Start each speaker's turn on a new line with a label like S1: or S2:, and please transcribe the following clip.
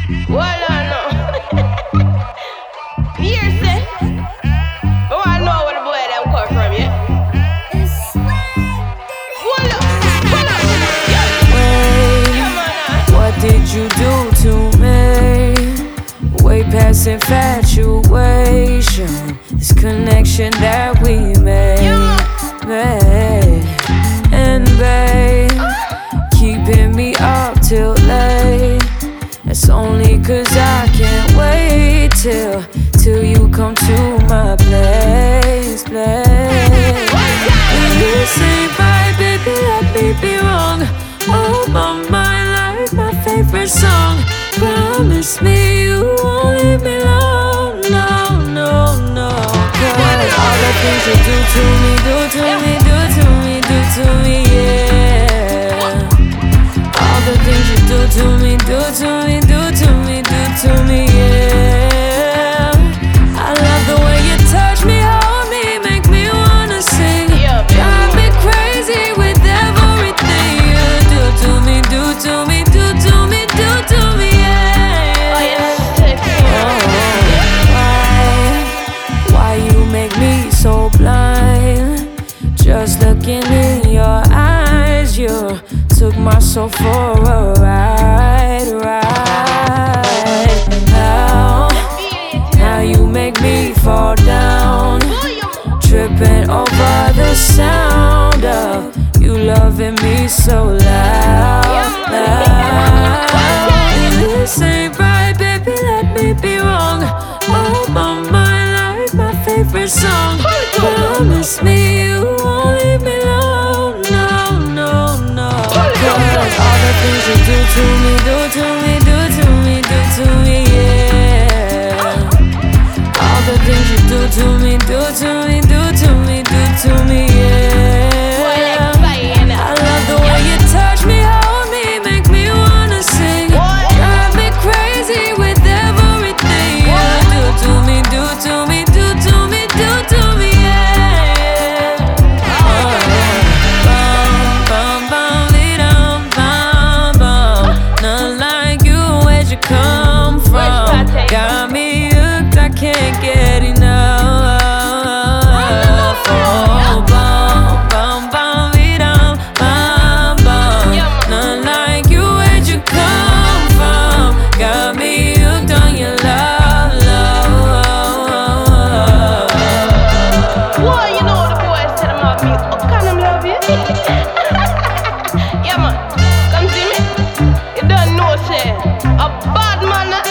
S1: Well, I know. Here, say. Oh, I know where the boy them come from, yeah? Hold up, hold up. Yeah.
S2: Wait, what did you do to me? Way past infatuation. This connection that we made, and babe, keeping me up till late. It's only 'cause I can't wait till you come to my place. This ain't right, baby, let me be wrong. Oh, my mind like my favorite song. Promise me you won't leave me alone. No, no, no. 'Cause all the things you do to me, do to me, do to me, do to me, yeah. All the things you do to me, do to me, do to me, do to me, yeah. I love the way you touch me, hold me, make me wanna sing. Drive me crazy with everything you do to me, do to me, do to me, do to me, yeah. Why you make me so blind? Just looking in your eyes, you took my soul for a ride. How you make me fall down, tripping over the sound of you loving me so loud. This ain't right, baby, let me be wrong. Oh, my mind like my favorite song. Promise me you won't leave me alone. No, no, no. 'Cause all the things you do to me, do to me, do to me, do to me, yeah. All the things you do to me, do to me, do to me, do to me, yeah. I love the way you touch me, hold me, make me wanna sing. Drive me crazy with everything you do to me, do to me, do to me, do to me, yeah. Bum, bum, bum, bum, bum. Not like you, where'd you come from? Got me hooked, I can't get enough. Oh, bum, bum, bum, bum, bum. Not like you, where'd you come from? Got me hooked on your love, love.
S1: Boy, you know the boys tell them about me. Oh, can them love you? Yeah, man. Come see me. You don't know, say. A bad man.